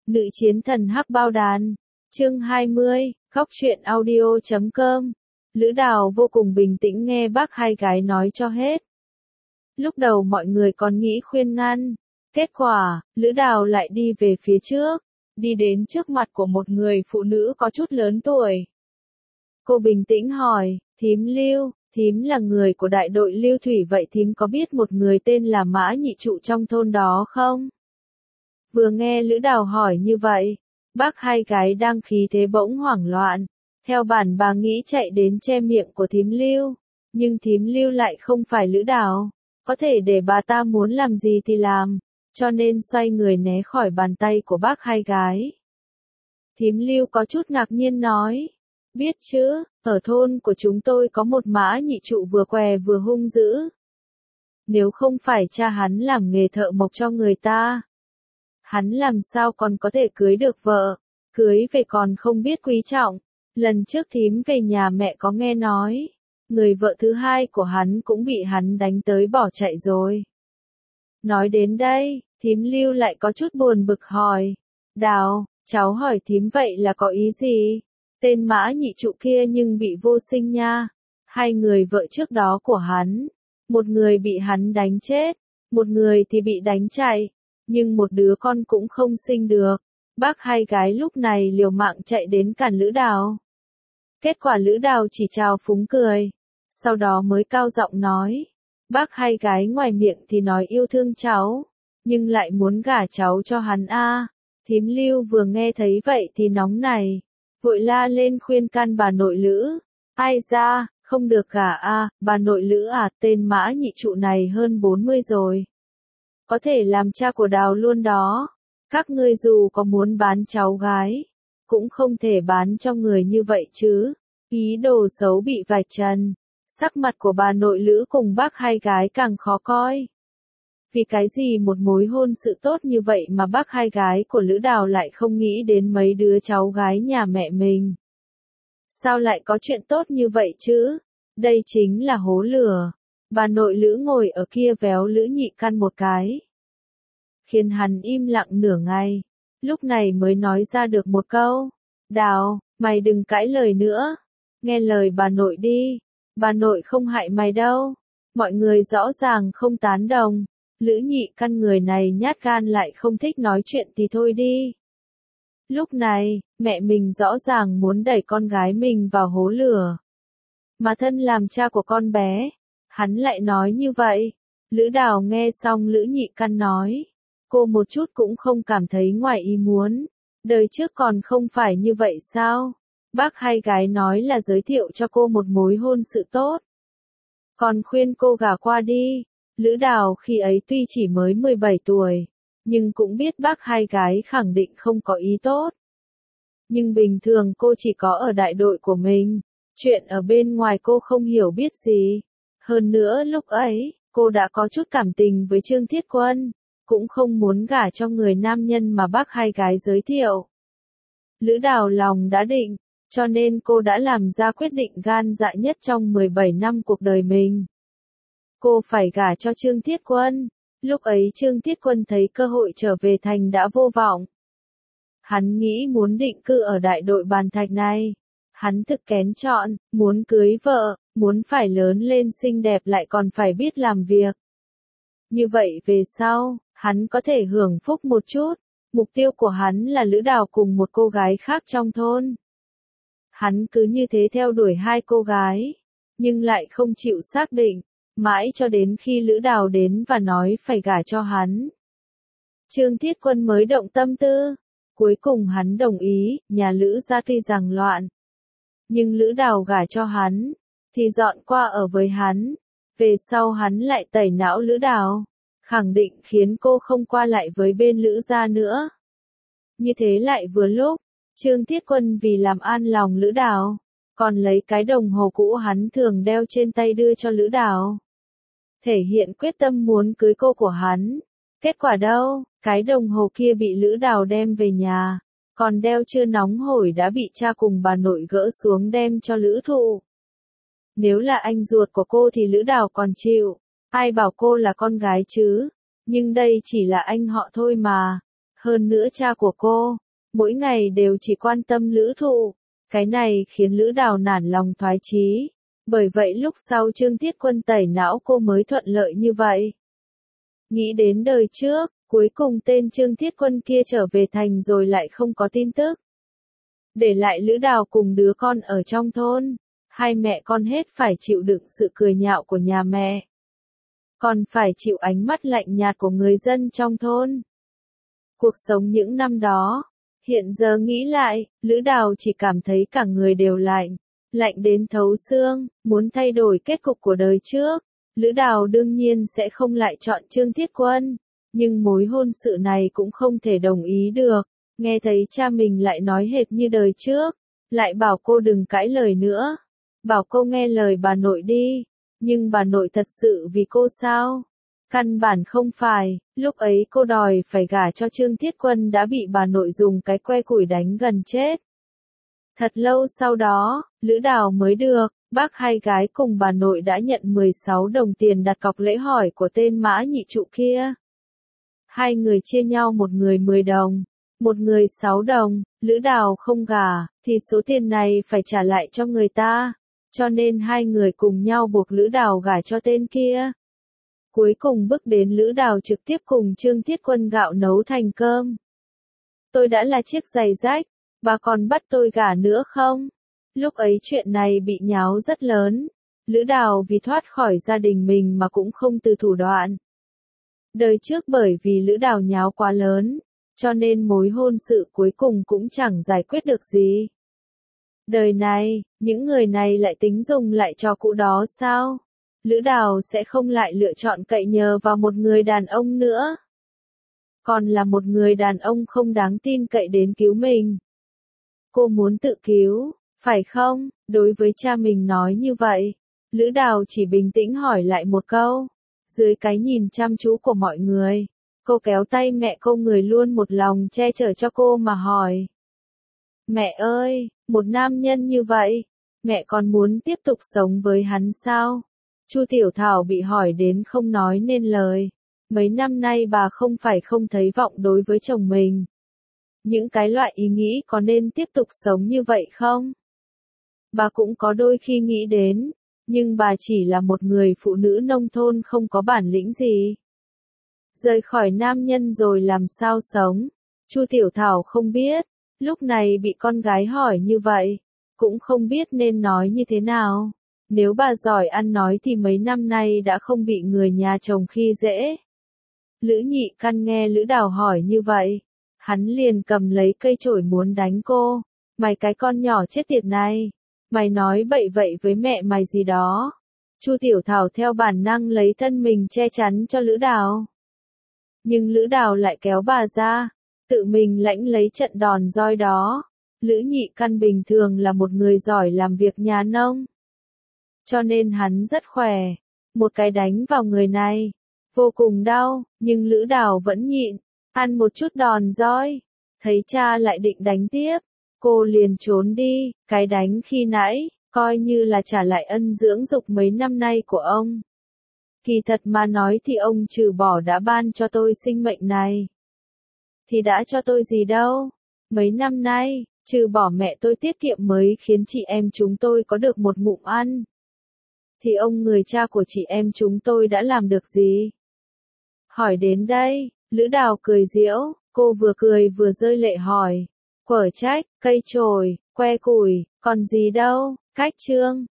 Nữ chiến thần hắc bao đàn. Chương 20, khóc chuyện audio.com. Lữ Đào vô cùng bình tĩnh nghe bác hai gái nói cho hết. Lúc đầu mọi người còn nghĩ khuyên ngăn. Kết quả, Lữ Đào lại đi về phía trước, đi đến trước mặt của một người phụ nữ có chút lớn tuổi. Cô bình tĩnh hỏi, thím Lưu, thím là người của đại đội Lưu Thủy vậy thím có biết một người tên là Mã Nhị Trụ trong thôn đó không? Vừa nghe Lữ Đào hỏi như vậy, bác hai gái đang khí thế bỗng hoảng loạn. Theo bản bà nghĩ chạy đến che miệng của thím Lưu, nhưng thím Lưu lại không phải Lữ Đào, có thể để bà ta muốn làm gì thì làm, cho nên xoay người né khỏi bàn tay của bác hai gái. Thím Lưu có chút ngạc nhiên nói, biết chứ, ở thôn của chúng tôi có một Mã Nhị Trụ vừa què vừa hung dữ. Nếu không phải cha hắn làm nghề thợ mộc cho người ta, hắn làm sao còn có thể cưới được vợ, cưới về còn không biết quý trọng. Lần trước thím về nhà mẹ có nghe nói, người vợ thứ hai của hắn cũng bị hắn đánh tới bỏ chạy rồi. Nói đến đây, thím Lưu lại có chút buồn bực hỏi, Đào, cháu hỏi thím vậy là có ý gì? Tên Mã Nhị Trụ kia nhưng bị vô sinh nha. Hai người vợ trước đó của hắn, một người bị hắn đánh chết, một người thì bị đánh chạy, nhưng một đứa con cũng không sinh được. Bác hai gái lúc này liều mạng chạy đến cản Lữ Đào. Kết quả Lữ Đào chỉ chào phúng cười, sau đó mới cao giọng nói, bác hai gái ngoài miệng thì nói yêu thương cháu, nhưng lại muốn gả cháu cho hắn a. Thím Lưu vừa nghe thấy vậy thì nóng này, vội la lên khuyên can bà nội Lữ, ai ra, không được gả a, bà nội Lữ à, tên Mã Nhị Trụ này hơn 40 rồi. Có thể làm cha của Đào luôn đó, các ngươi dù có muốn bán cháu gái, cũng không thể bán cho người như vậy chứ. Ý đồ xấu bị vạch trần, sắc mặt của bà nội Lữ cùng bác hai gái càng khó coi. Vì cái gì một mối hôn sự tốt như vậy mà bác hai gái của Lữ Đào lại không nghĩ đến mấy đứa cháu gái nhà mẹ mình? Sao lại có chuyện tốt như vậy chứ? Đây chính là hố lửa. Bà nội Lữ ngồi ở kia véo Lữ Nhị Căn một cái, khiến hắn im lặng nửa ngày, lúc này mới nói ra được một câu, Đào, mày đừng cãi lời nữa, nghe lời bà nội đi, bà nội không hại mày đâu. Mọi người rõ ràng không tán đồng, Lữ Nhị Căn người này nhát gan lại không thích nói chuyện thì thôi đi. Lúc này, mẹ mình rõ ràng muốn đẩy con gái mình vào hố lửa, mà thân làm cha của con bé, hắn lại nói như vậy. Lữ Đào nghe xong Lữ Nhị Căn nói, cô một chút cũng không cảm thấy ngoài ý muốn, đời trước còn không phải như vậy sao? Bác hai gái nói là giới thiệu cho cô một mối hôn sự tốt, còn khuyên cô gả qua đi. Lữ Đào khi ấy tuy chỉ mới 17 tuổi, nhưng cũng biết bác hai gái khẳng định không có ý tốt. Nhưng bình thường cô chỉ có ở đại đội của mình, chuyện ở bên ngoài cô không hiểu biết gì. Hơn nữa lúc ấy, cô đã có chút cảm tình với Trương Thiết Quân, cũng không muốn gả cho người nam nhân mà bác hai gái giới thiệu. Lữ Đào lòng đã định, cho nên cô đã làm ra quyết định gan dạ nhất trong 17 năm cuộc đời mình. Cô phải gả cho Trương Thiết Quân. Lúc ấy Trương Thiết Quân thấy cơ hội trở về thành đã vô vọng. Hắn nghĩ muốn định cư ở đại đội Bàn Thạch này. Hắn thực kén chọn, muốn cưới vợ, muốn phải lớn lên xinh đẹp lại còn phải biết làm việc. Như vậy về sau, hắn có thể hưởng phúc một chút. Mục tiêu của hắn là Lữ Đào cùng một cô gái khác trong thôn. Hắn cứ như thế theo đuổi hai cô gái, nhưng lại không chịu xác định, mãi cho đến khi Lữ Đào đến và nói phải gả cho hắn. Trương Thiết Quân mới động tâm tư, cuối cùng hắn đồng ý. Nhà Lữ gia tuy rằng loạn, nhưng Lữ Đào gả cho hắn, thì dọn qua ở với hắn. Về sau hắn lại tẩy não Lữ Đào, khẳng định khiến cô không qua lại với bên Lữ gia nữa. Như thế lại vừa lúc, Trương Thiết Quân vì làm an lòng Lữ Đào, còn lấy cái đồng hồ cũ hắn thường đeo trên tay đưa cho Lữ Đào, thể hiện quyết tâm muốn cưới cô của hắn. Kết quả đâu, cái đồng hồ kia bị Lữ Đào đem về nhà, còn đeo chưa nóng hổi đã bị cha cùng bà nội gỡ xuống đem cho Lữ Thụ. Nếu là anh ruột của cô thì Lữ Đào còn chịu, ai bảo cô là con gái chứ, nhưng đây chỉ là anh họ thôi mà. Hơn nữa cha của cô, mỗi ngày đều chỉ quan tâm Lữ Thụ. Cái này khiến Lữ Đào nản lòng thoái chí. Bởi vậy lúc sau Trương Thiết Quân tẩy não cô mới thuận lợi như vậy. Nghĩ đến đời trước, cuối cùng tên Trương Thiết Quân kia trở về thành rồi lại không có tin tức. Để lại Lữ Đào cùng đứa con ở trong thôn. Hai mẹ con hết phải chịu đựng sự cười nhạo của nhà mẹ. Còn phải chịu ánh mắt lạnh nhạt của người dân trong thôn. Cuộc sống những năm đó, hiện giờ nghĩ lại, Lữ Đào chỉ cảm thấy cả người đều lạnh. Lạnh đến thấu xương, muốn thay đổi kết cục của đời trước. Lữ Đào đương nhiên sẽ không lại chọn Trương Thiết Quân. Nhưng mối hôn sự này cũng không thể đồng ý được. Nghe thấy cha mình lại nói hệt như đời trước. Lại bảo cô đừng cãi lời nữa. Bảo cô nghe lời bà nội đi. Nhưng bà nội thật sự vì cô sao? Căn bản không phải, lúc ấy cô đòi phải gả cho Trương Thiết Quân đã bị bà nội dùng cái que củi đánh gần chết. Thật lâu sau đó, Lữ Đào mới được, bác hai gái cùng bà nội đã nhận 16 đồng tiền đặt cọc lễ hỏi của tên Mã Nhị Trụ kia. Hai người chia nhau một người 10 đồng, một người 6 đồng, Lữ Đào không gả, thì số tiền này phải trả lại cho người ta. Cho nên hai người cùng nhau buộc Lữ Đào gả cho tên kia. Cuối cùng bước đến Lữ Đào trực tiếp cùng Trương Thiết Quân gạo nấu thành cơm. Tôi đã là chiếc giày rách, bà còn bắt tôi gả nữa không? Lúc ấy chuyện này bị nháo rất lớn. Lữ Đào vì thoát khỏi gia đình mình mà cũng không từ thủ đoạn. Đời trước bởi vì Lữ Đào nháo quá lớn, cho nên mối hôn sự cuối cùng cũng chẳng giải quyết được gì. Đời này, những người này lại tính dùng lại trò cũ đó sao? Lữ Đào sẽ không lại lựa chọn cậy nhờ vào một người đàn ông nữa. Còn là một người đàn ông không đáng tin cậy đến cứu mình. Cô muốn tự cứu, phải không? Đối với cha mình nói như vậy, Lữ Đào chỉ bình tĩnh hỏi lại một câu. Dưới cái nhìn chăm chú của mọi người, cô kéo tay mẹ cô, người luôn một lòng che chở cho cô mà hỏi. Mẹ ơi, một nam nhân như vậy, mẹ còn muốn tiếp tục sống với hắn sao? Chu Tiểu Thảo bị hỏi đến không nói nên lời. Mấy năm nay bà không phải không thấy vọng đối với chồng mình. Những cái loại ý nghĩ có nên tiếp tục sống như vậy không? Bà cũng có đôi khi nghĩ đến, nhưng bà chỉ là một người phụ nữ nông thôn không có bản lĩnh gì. Rời khỏi nam nhân rồi làm sao sống? Chu Tiểu Thảo không biết, lúc này bị con gái hỏi như vậy, cũng không biết nên nói như thế nào. Nếu bà giỏi ăn nói thì mấy năm nay đã không bị người nhà chồng khi dễ. Lữ Nhị Căn nghe Lữ Đào hỏi như vậy, hắn liền cầm lấy cây chổi muốn đánh cô. Mày cái con nhỏ chết tiệt này, mày nói bậy vậy với mẹ mày gì đó. Chu Tiểu Thảo theo bản năng lấy thân mình che chắn cho Lữ Đào. Nhưng Lữ Đào lại kéo bà ra, tự mình lãnh lấy trận đòn roi đó. Lữ Nhị Căn bình thường là một người giỏi làm việc nhà nông. Cho nên hắn rất khỏe. Một cái đánh vào người này, vô cùng đau, nhưng Lữ Đào vẫn nhịn, ăn một chút đòn roi. Thấy cha lại định đánh tiếp, cô liền trốn đi. Cái đánh khi nãy, coi như là trả lại ân dưỡng dục mấy năm nay của ông. Kỳ thật mà nói thì ông trừ bỏ đã ban cho tôi sinh mệnh này, thì đã cho tôi gì đâu. Mấy năm nay, trừ bỏ mẹ tôi tiết kiệm mới khiến chị em chúng tôi có được một ngụm ăn. Thì ông người cha của chị em chúng tôi đã làm được gì? Hỏi đến đây, Lữ Đào cười giễu, cô vừa cười vừa rơi lệ hỏi. Quở trách, cây chổi, que củi, còn gì đâu, cách trương.